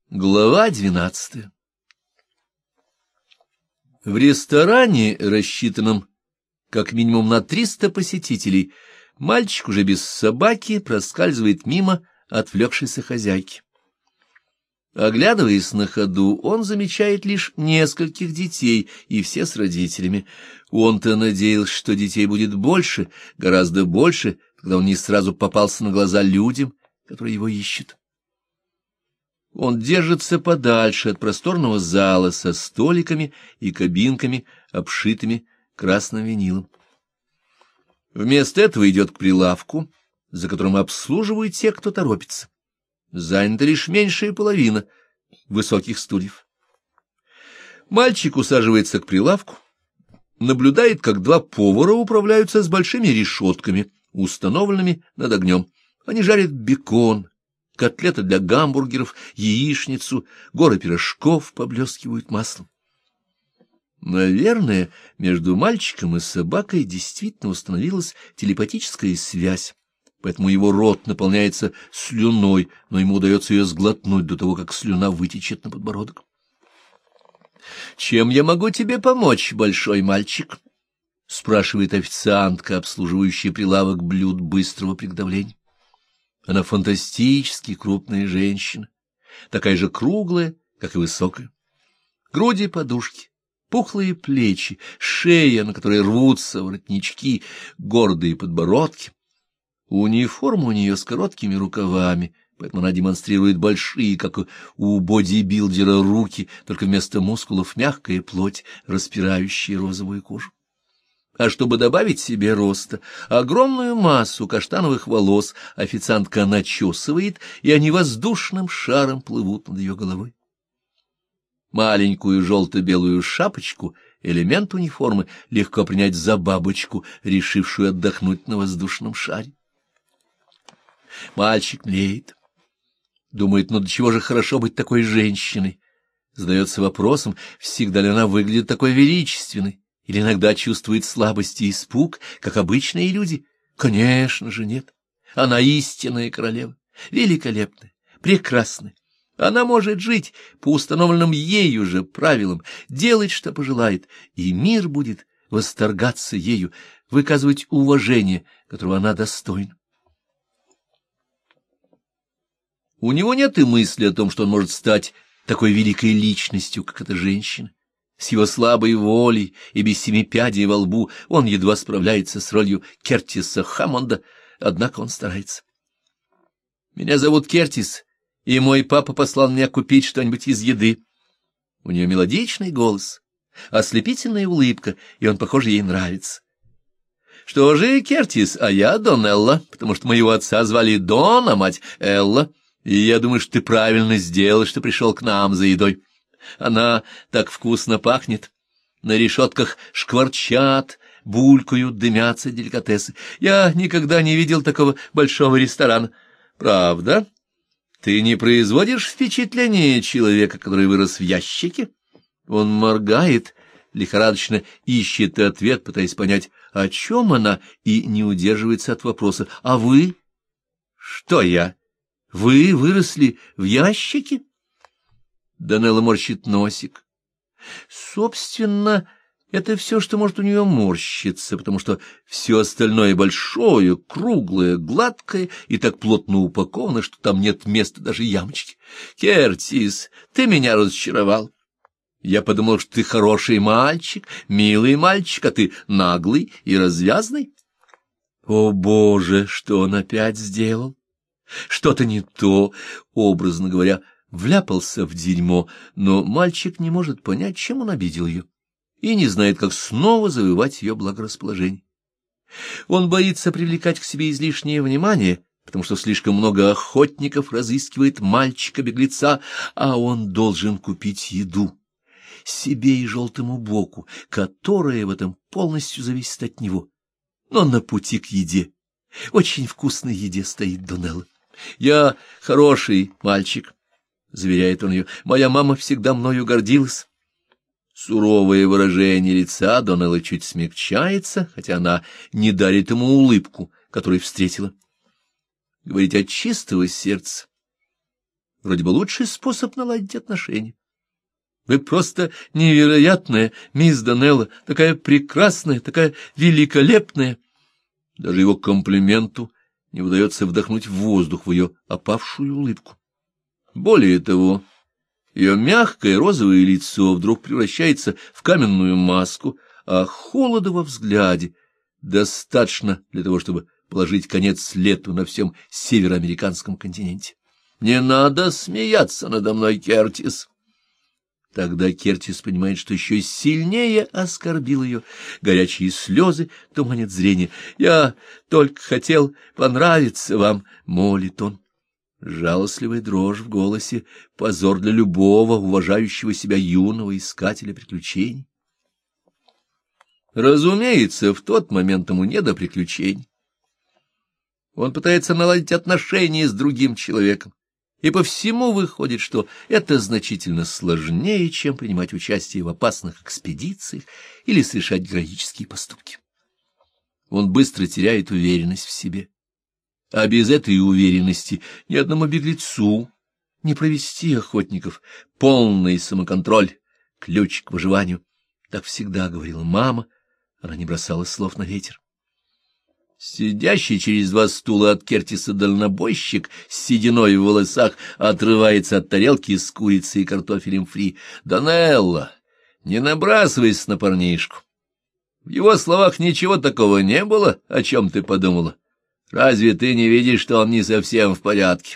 Глава 12. В ресторане, рассчитанном как минимум на 300 посетителей, мальчик уже без собаки проскальзывает мимо отвлекшейся хозяйки. Оглядываясь на ходу, он замечает лишь нескольких детей, и все с родителями. Он-то надеялся, что детей будет больше, гораздо больше, когда он не сразу попался на глаза людям, которые его ищут. Он держится подальше от просторного зала со столиками и кабинками, обшитыми красным винилом. Вместо этого идет к прилавку, за которым обслуживают тех, кто торопится. Занята лишь меньшая половина высоких стульев. Мальчик усаживается к прилавку, наблюдает, как два повара управляются с большими решетками, установленными над огнем. Они жарят бекон, котлеты для гамбургеров, яичницу, горы пирожков поблескивают маслом. Наверное, между мальчиком и собакой действительно установилась телепатическая связь, поэтому его рот наполняется слюной, но ему удается ее сглотнуть до того, как слюна вытечет на подбородок. «Чем я могу тебе помочь, большой мальчик?» — спрашивает официантка, обслуживающая прилавок блюд быстрого приготовления. Она фантастически крупная женщина, такая же круглая, как и высокая. Груди подушки, пухлые плечи, шея, на которой рвутся воротнички, гордые подбородки. Униформа у нее с короткими рукавами, поэтому она демонстрирует большие, как у бодибилдера, руки, только вместо мускулов мягкая плоть, распирающая розовую кожу. А чтобы добавить себе роста, огромную массу каштановых волос официантка начесывает, и они воздушным шаром плывут над ее головой. Маленькую желто-белую шапочку, элемент униформы, легко принять за бабочку, решившую отдохнуть на воздушном шаре. Мальчик млеет. Думает, ну до чего же хорошо быть такой женщиной? Задается вопросом, всегда ли она выглядит такой величественной? Или иногда чувствует слабость и испуг, как обычные люди? Конечно же нет. Она истинная королева, великолепная, прекрасная. Она может жить по установленным ею же правилам, делать, что пожелает, и мир будет восторгаться ею, выказывать уважение, которого она достойна. У него нет и мысли о том, что он может стать такой великой личностью, как эта женщина. С его слабой волей и без семи пядей во лбу он едва справляется с ролью Кертиса Хаммонда, однако он старается. «Меня зовут Кертис, и мой папа послал меня купить что-нибудь из еды». У нее мелодичный голос, ослепительная улыбка, и он, похоже, ей нравится. «Что же, Кертис, а я Донелла, потому что моего отца звали Дон, а мать Элла, и я думаю, что ты правильно сделал, что пришел к нам за едой. Она так вкусно пахнет. На решетках шкварчат, булькают, дымятся деликатесы. Я никогда не видел такого большого ресторана. Правда? Ты не производишь впечатление человека, который вырос в ящике?» Он моргает, лихорадочно ищет ответ, пытаясь понять, о чем она, и не удерживается от вопроса. «А вы?» «Что я? Вы выросли в ящике?» Донелла морщит носик. Собственно, это все, что может у нее морщиться, потому что все остальное большое, круглое, гладкое и так плотно упаковано, что там нет места даже ямочки. «Кертис, ты меня разочаровал. Я подумал, что ты хороший мальчик, милый мальчик, а ты наглый и развязный». О, Боже, что он опять сделал? Что-то не то, образно говоря, вляпался в дерьмо, но мальчик не может понять, чем он обидел ее, и не знает, как снова завоевать ее благорасположение. Он боится привлекать к себе излишнее внимание, потому что слишком много охотников разыскивает мальчика-беглеца, а он должен купить еду себе и желтому боку, которая в этом полностью зависит от него. Но на пути к еде, очень вкусной еде, стоит Донелла. «Я хороший мальчик», — заверяет он ее, — «моя мама всегда мною гордилась». Суровое выражение лица Донеллы чуть смягчается, хотя она не дарит ему улыбку, которую встретила. Говорить от чистого сердца. вроде бы лучший способ наладить отношения. Вы просто невероятная, мисс Донелла, такая прекрасная, такая великолепная. Даже его комплименту не удается вдохнуть воздух в ее опавшую улыбку. Более того, ее мягкое розовое лицо вдруг превращается в каменную маску, а холода во взгляде достаточно для того, чтобы положить конец лету на всем североамериканском континенте. «Не надо смеяться надо мной, Кертис!» Тогда Кертис понимает, что еще сильнее оскорбил ее. Горячие слезы туманят зрение. «Я только хотел понравиться вам», — молит он. Жалостливая дрожь в голосе — позор для любого уважающего себя юного искателя приключений. Разумеется, в тот момент ему не до приключений. Он пытается наладить отношения с другим человеком, и по всему выходит, что это значительно сложнее, чем принимать участие в опасных экспедициях или совершать героические поступки. Он быстро теряет уверенность в себе. А без этой уверенности ни одному беглецу не провести охотников. Полный самоконтроль — ключ к выживанию. Так всегда говорила мама, она не бросала слов на ветер. Сидящий через 2 стула от Кертиса дальнобойщик с сединой в волосах отрывается от тарелки с курицей и картофелем фри. «Донелла, не набрасывайся на парнишку. В его словах ничего такого не было, о чем ты подумала. Разве ты не видишь, что он не совсем в порядке?»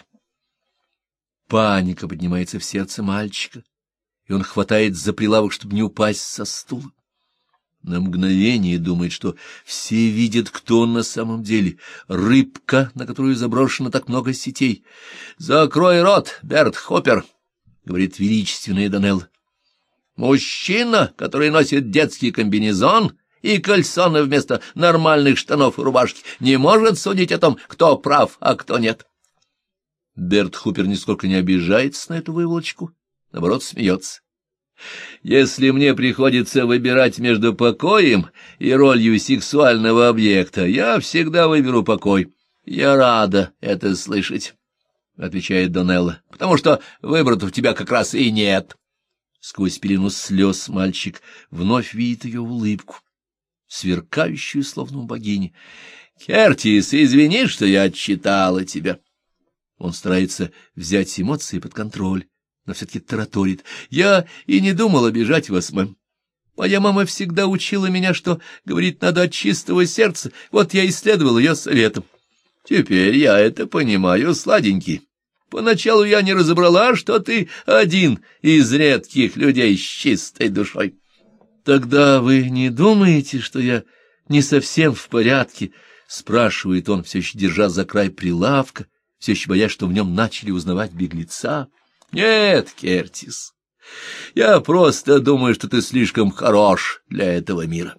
Паника поднимается в сердце мальчика, и он хватает за прилавок, чтобы не упасть со стула. На мгновение думает, что все видят, кто он на самом деле. Рыбка, на которую заброшено так много сетей. «Закрой рот, Берт Хоппер», — говорит величественная Донелла. «Мужчина, который носит детский комбинезон и кальсоны вместо нормальных штанов и рубашки, не может судить о том, кто прав, а кто нет». Берт Хупер нисколько не обижается на эту выволочку, наоборот, смеется. «Если мне приходится выбирать между покоем и ролью сексуального объекта, я всегда выберу покой. Я рада это слышать», — отвечает Донелла, — «потому что выбора-то у тебя как раз и нет». Сквозь пелену слез мальчик вновь видит ее улыбку, сверкающую, словно у богини. «Кертис, извини, что я отчитала тебя». Он старается взять эмоции под контроль, но все-таки тараторит. «Я и не думал обижать вас, мэм. Моя мама всегда учила меня, что, говорит, надо от чистого сердца. Вот я и следовал ее советам. Теперь я это понимаю, сладенький. Поначалу я не разобрала, что ты один из редких людей с чистой душой». «Тогда вы не думаете, что я не совсем в порядке?» — спрашивает он, все еще держа за край прилавка, все еще боясь, что в нем начали узнавать беглеца. «Нет, Кертис, я просто думаю, что ты слишком хорош для этого мира».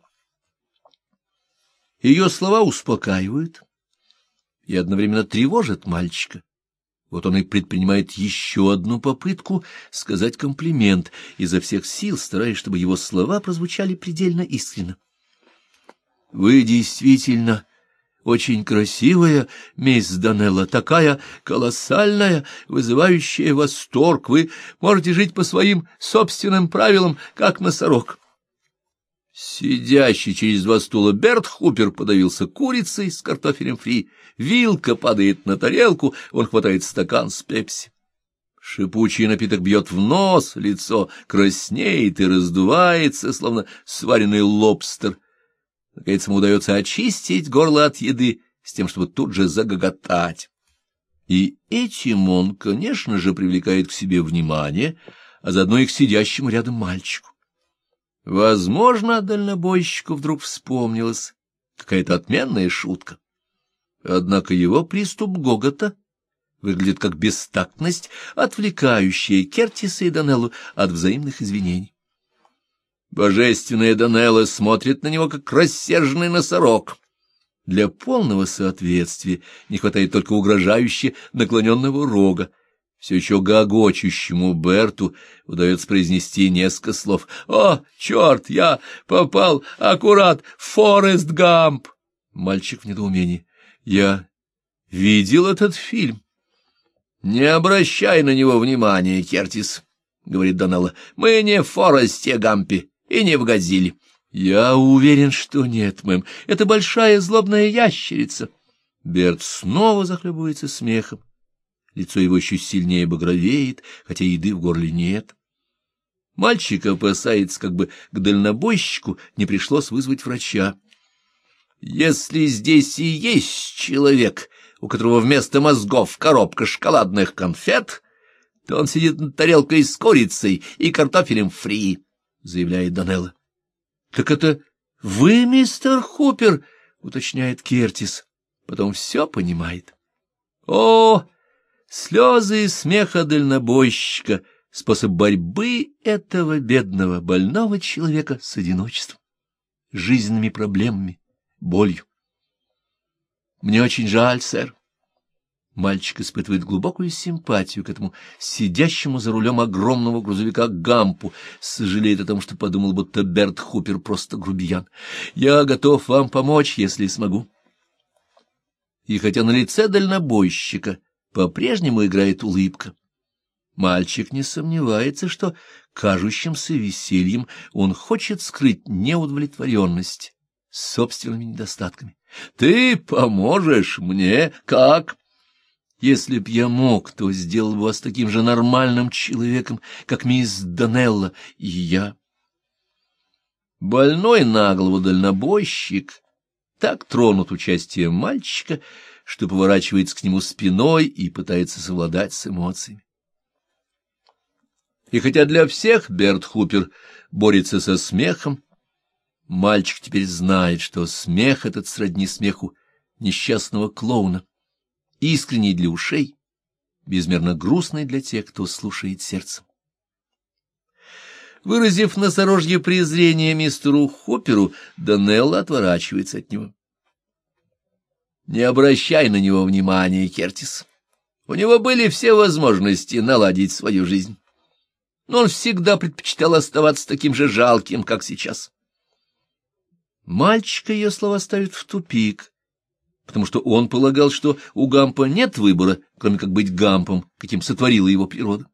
Ее слова успокаивают и одновременно тревожат мальчика. Вот он и предпринимает еще одну попытку сказать комплимент, изо всех сил стараясь, чтобы его слова прозвучали предельно искренне. «Вы действительно очень красивая, мисс Донелла, такая колоссальная, вызывающая восторг. Вы можете жить по своим собственным правилам, как носорог». Сидящий через 2 стула Берт Хупер подавился курицей с картофелем фри. Вилка падает на тарелку, он хватает стакан с пепси. Шипучий напиток бьет в нос, лицо краснеет и раздувается, словно сваренный лобстер. Наконец ему удается очистить горло от еды, с тем, чтобы тут же загоготать. И этим он, конечно же, привлекает к себе внимание, а заодно и к сидящему рядом мальчику. Возможно, дальнобойщику вдруг вспомнилась какая-то отменная шутка. Однако его приступ гогота выглядит как бестактность, отвлекающая Кертиса и Донеллу от взаимных извинений. Божественная Донелла смотрит на него, как рассерженный носорог. Для полного соответствия не хватает только угрожающе наклоненного рога. Все еще гогочущему Берту удается произнести несколько слов. «О, черт, я попал аккурат в Форест Гамп!» Мальчик в недоумении. «Я видел этот фильм». Не обращай на него внимания, Кертис, — говорит Донелла. — Мы не в Форесте Гампе и не в Годзилле. — Я уверен, что нет, мэм. Это большая злобная ящерица. Берт снова захлебывается смехом. Лицо его еще сильнее багровеет, хотя еды в горле нет. Мальчик опасается, как бы к дальнобойщику не пришлось вызвать врача. Если здесь и есть человек, у которого вместо мозгов коробка шоколадных конфет, то он сидит над тарелкой с курицей и картофелем фри, — заявляет Донелла. — Так это вы, мистер Хупер? — уточняет Кертис. Потом все понимает. О, слезы и смеха дальнобойщика — способ борьбы этого бедного, больного человека с одиночеством, жизненными проблемами, болью. Мне очень жаль, сэр. Мальчик испытывает глубокую симпатию к этому сидящему за рулем огромного грузовика Гампу, сожалеет о том, что подумал, будто Берт Хупер просто грубиян. Я готов вам помочь, если смогу. И хотя на лице дальнобойщика по-прежнему играет улыбка, мальчик не сомневается, что кажущимся весельем он хочет скрыть неудовлетворенность собственными недостатками. — Ты поможешь мне? Как? — Если б я мог, то сделал бы вас таким же нормальным человеком, как мисс Донелла и я. Больной на голову дальнобойщик так тронут участием мальчика, что поворачивается к нему спиной и пытается совладать с эмоциями. И хотя для всех Берт Хупер борется со смехом, мальчик теперь знает, что смех этот сродни смеху несчастного клоуна, искренний для ушей, безмерно грустный для тех, кто слушает сердцем. Выразив носорожье презрение мистеру Хупперу, Донелла отворачивается от него. Не обращай на него внимания, Кертис. У него были все возможности наладить свою жизнь, но он всегда предпочитал оставаться таким же жалким, как сейчас. Мальчика ее слова ставят в тупик, потому что он полагал, что у Гампа нет выбора, кроме как быть Гампом, каким сотворила его природа.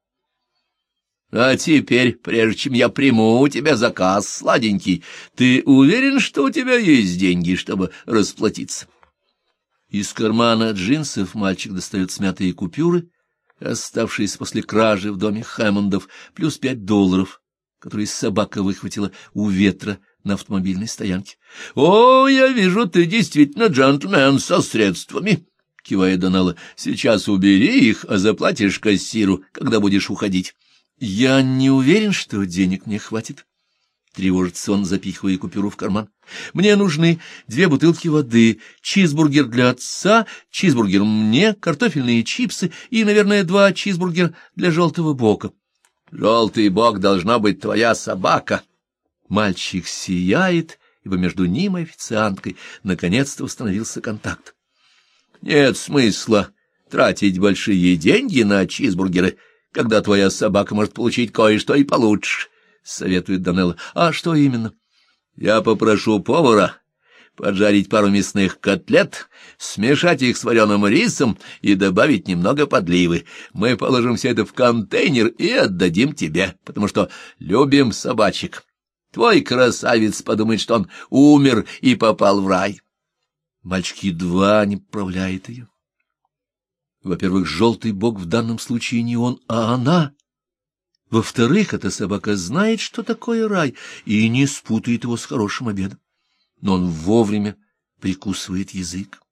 — А теперь, прежде чем я приму у тебя заказ, сладенький, ты уверен, что у тебя есть деньги, чтобы расплатиться? Из кармана джинсов мальчик достает смятые купюры, оставшиеся после кражи в доме Хэммондов, плюс $5, которые собака выхватила у ветра на автомобильной стоянке. — О, я вижу, ты действительно джентльмен со средствами, — кивает Донелла. — Сейчас убери их, а заплатишь кассиру, когда будешь уходить. — Я не уверен, что денег мне хватит. Тревожится он, запихивая купюру в карман. — Мне нужны 2 бутылки воды, чизбургер для отца, чизбургер мне, картофельные чипсы и, наверное, 2 чизбургера для желтого бока. — Желтый бок должна быть твоя собака. Мальчик сияет, ибо между ним и официанткой наконец-то установился контакт. — Нет смысла тратить большие деньги на чизбургеры, когда твоя собака может получить кое-что и получше, — советует Донелла. — А что именно? — Я попрошу повара поджарить пару мясных котлет, смешать их с вареным рисом и добавить немного подливы. Мы положим все это в контейнер и отдадим тебе, потому что любим собачек. Твой красавец подумает, что он умер и попал в рай. Мальчик едва не поправляет ее. Во-первых, желтый бок в данном случае не он, а она. Во-вторых, эта собака знает, что такое рай, и не спутает его с хорошим обедом. Но он вовремя прикусывает язык.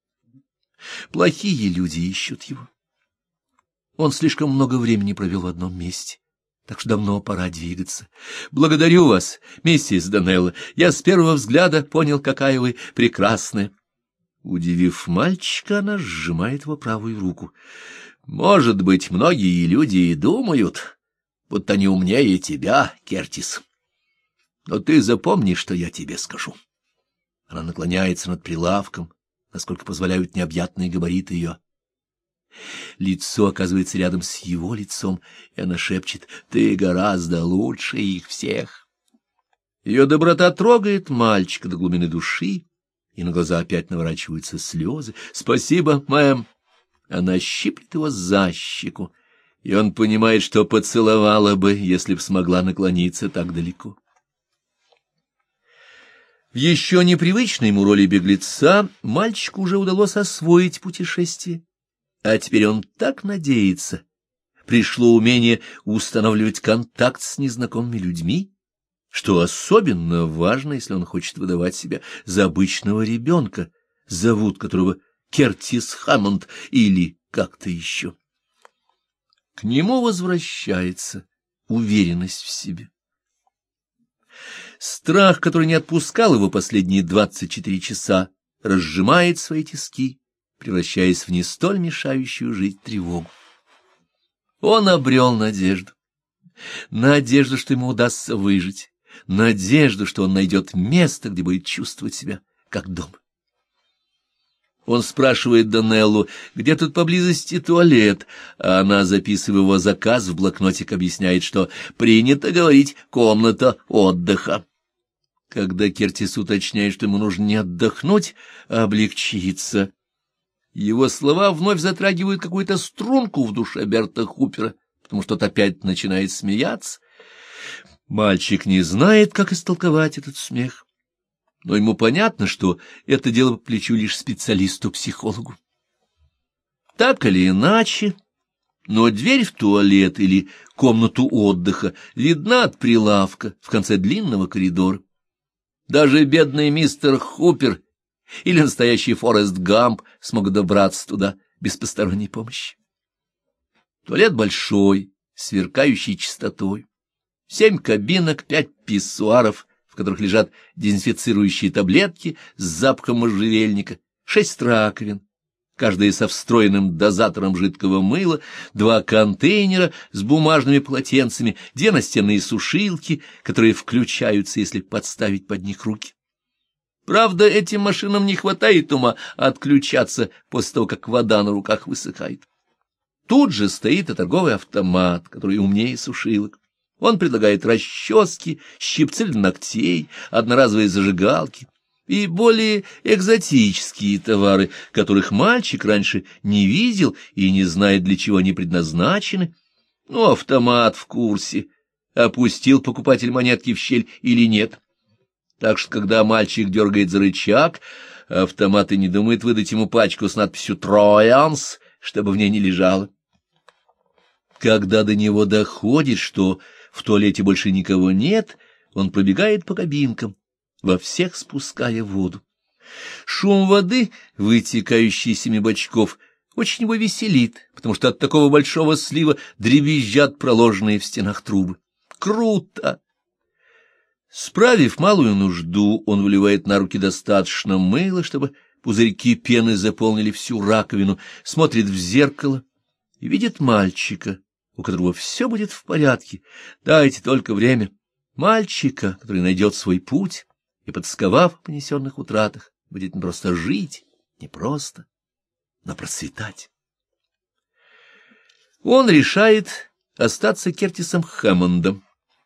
Плохие люди ищут его. Он слишком много времени провел в одном месте, так что давно пора двигаться. Благодарю вас, миссис Донелла. Я с первого взгляда понял, какая вы прекрасная. Удивив мальчика, она сжимает его правую руку. Может быть, многие люди и думают, будто они умнее тебя, Кертис. Но ты запомни, что я тебе скажу. Она наклоняется над прилавком, насколько позволяют необъятные габариты ее. Лицо оказывается рядом с его лицом, и она шепчет: «Ты гораздо лучше их всех». Ее доброта трогает мальчика до глубины души, и на глаза опять наворачиваются слезы. «Спасибо, мэм». Она щиплет его за щеку, и он понимает, что поцеловала бы, если б смогла наклониться так далеко. В еще непривычной ему роли беглеца мальчику уже удалось освоить путешествие, а теперь он так надеется. Пришло умение устанавливать контакт с незнакомыми людьми, что особенно важно, если он хочет выдавать себя за обычного ребенка, зовут которого Кертис Хэммонд или как-то еще. К нему возвращается уверенность в себе. Страх, который не отпускал его последние 24 часа, разжимает свои тиски, превращаясь в не столь мешающую жить тревогу. Он обрел надежду. Надежду, что ему удастся выжить. Надежду, что он найдет место, где будет чувствовать себя как дома. Он спрашивает Донеллу, где тут поблизости туалет, а она, записывая его заказ в блокнотик, объясняет, что принято говорить «комната отдыха». Когда Кертис уточняет, что ему нужно не отдохнуть, а облегчиться, его слова вновь затрагивают какую-то струнку в душе Берта Хупера, потому что тот опять начинает смеяться. Мальчик не знает, как истолковать этот смех, но ему понятно, что это дело по плечу лишь специалисту-психологу. Так или иначе, но дверь в туалет или комнату отдыха видна от прилавка в конце длинного коридора. Даже бедный мистер Хупер или настоящий Форест Гамп смогут добраться туда без посторонней помощи. Туалет большой, сверкающий чистотой. 7 кабинок, 5 писсуаров, в которых лежат дезинфицирующие таблетки с запахом можжевельника, 6 раковин, каждая со встроенным дозатором жидкого мыла, 2 контейнера с бумажными полотенцами, 2 настенные сушилки, которые включаются, если подставить под них руки. Правда, этим машинам не хватает ума отключаться после того, как вода на руках высыхает. Тут же стоит и торговый автомат, который умнее сушилок. Он предлагает расчески, щипцы для ногтей, одноразовые зажигалки и более экзотические товары, которых мальчик раньше не видел и не знает, для чего они предназначены. Но автомат в курсе, опустил покупатель монетки в щель или нет. Так что, когда мальчик дергает за рычаг, автомат и не думает выдать ему пачку с надписью «Троянс», чтобы в ней не лежало. Когда до него доходит, что в туалете больше никого нет, он пробегает по кабинкам, во всех спуская воду. Шум воды, вытекающий из 7 бачков, очень его веселит, потому что от такого большого слива дребезжат проложенные в стенах трубы. Круто! Справив малую нужду, он выливает на руки достаточно мыла, чтобы пузырьки пены заполнили всю раковину, смотрит в зеркало и видит мальчика, у которого все будет в порядке. Дайте только время. Мальчика, который найдет свой путь и, подсковав о понесенных утратах, будет не просто жить, не просто, но процветать. Он решает остаться Кертисом Хэммондом.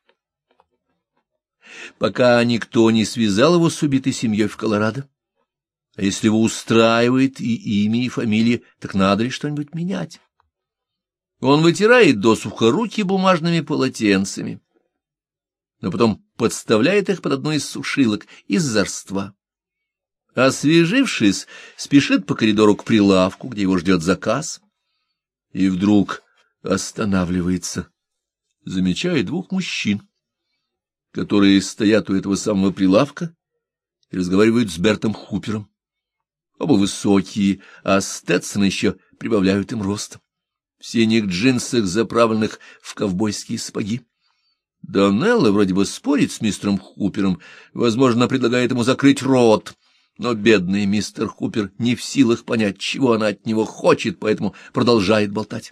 Пока никто не связал его с убитой семьей в Колорадо. А если его устраивает и имя, и фамилия, так надо ли что-нибудь менять? Он вытирает досуха руки бумажными полотенцами, но потом подставляет их под одну из сушилок из зарства. Освежившись, спешит по коридору к прилавку, где его ждет заказ, и вдруг останавливается, замечая 2 мужчин, которые стоят у этого самого прилавка и разговаривают с Бертом Хупером. Оба высокие, а Стетсоны еще прибавляют им ростом. В синих джинсах, заправленных в ковбойские сапоги. Донелла вроде бы спорит с мистером Хупером, возможно, предлагает ему закрыть рот, но бедный мистер Хупер не в силах понять, чего она от него хочет, поэтому продолжает болтать.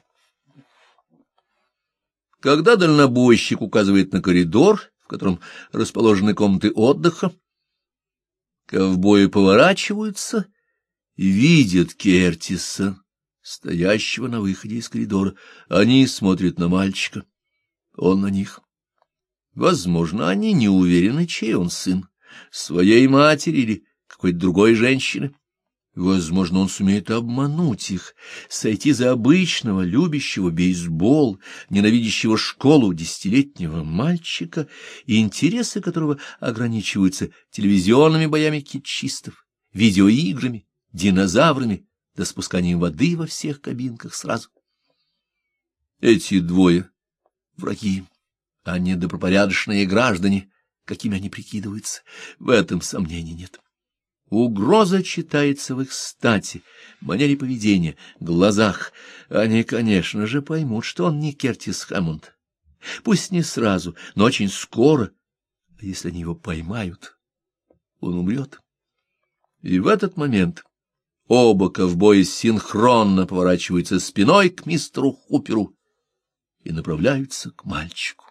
Когда дальнобойщик указывает на коридор, в котором расположены комнаты отдыха, ковбои поворачиваются и видят Кертиса, стоящего на выходе из коридора. Они смотрят на мальчика, он на них. Возможно, они не уверены, чей он сын, своей матери или какой-то другой женщины. Возможно, он сумеет обмануть их, сойти за обычного, любящего бейсбол, ненавидящего школу десятилетнего мальчика, интересы которого ограничиваются телевизионными боями китчистов, видеоиграми, динозаврами, да спусканием воды во всех кабинках сразу. Эти двое — враги, а не добропорядочные граждане, какими они прикидываются, в этом сомнений нет. Угроза читается в их стати, манере поведения, глазах. Они, конечно же, поймут, что он не Кертис Хэммонд. Пусть не сразу, но очень скоро. А если они его поймают, он умрет. И в этот момент оба ковбоя синхронно поворачиваются спиной к мистеру Хуперу и направляются к мальчику.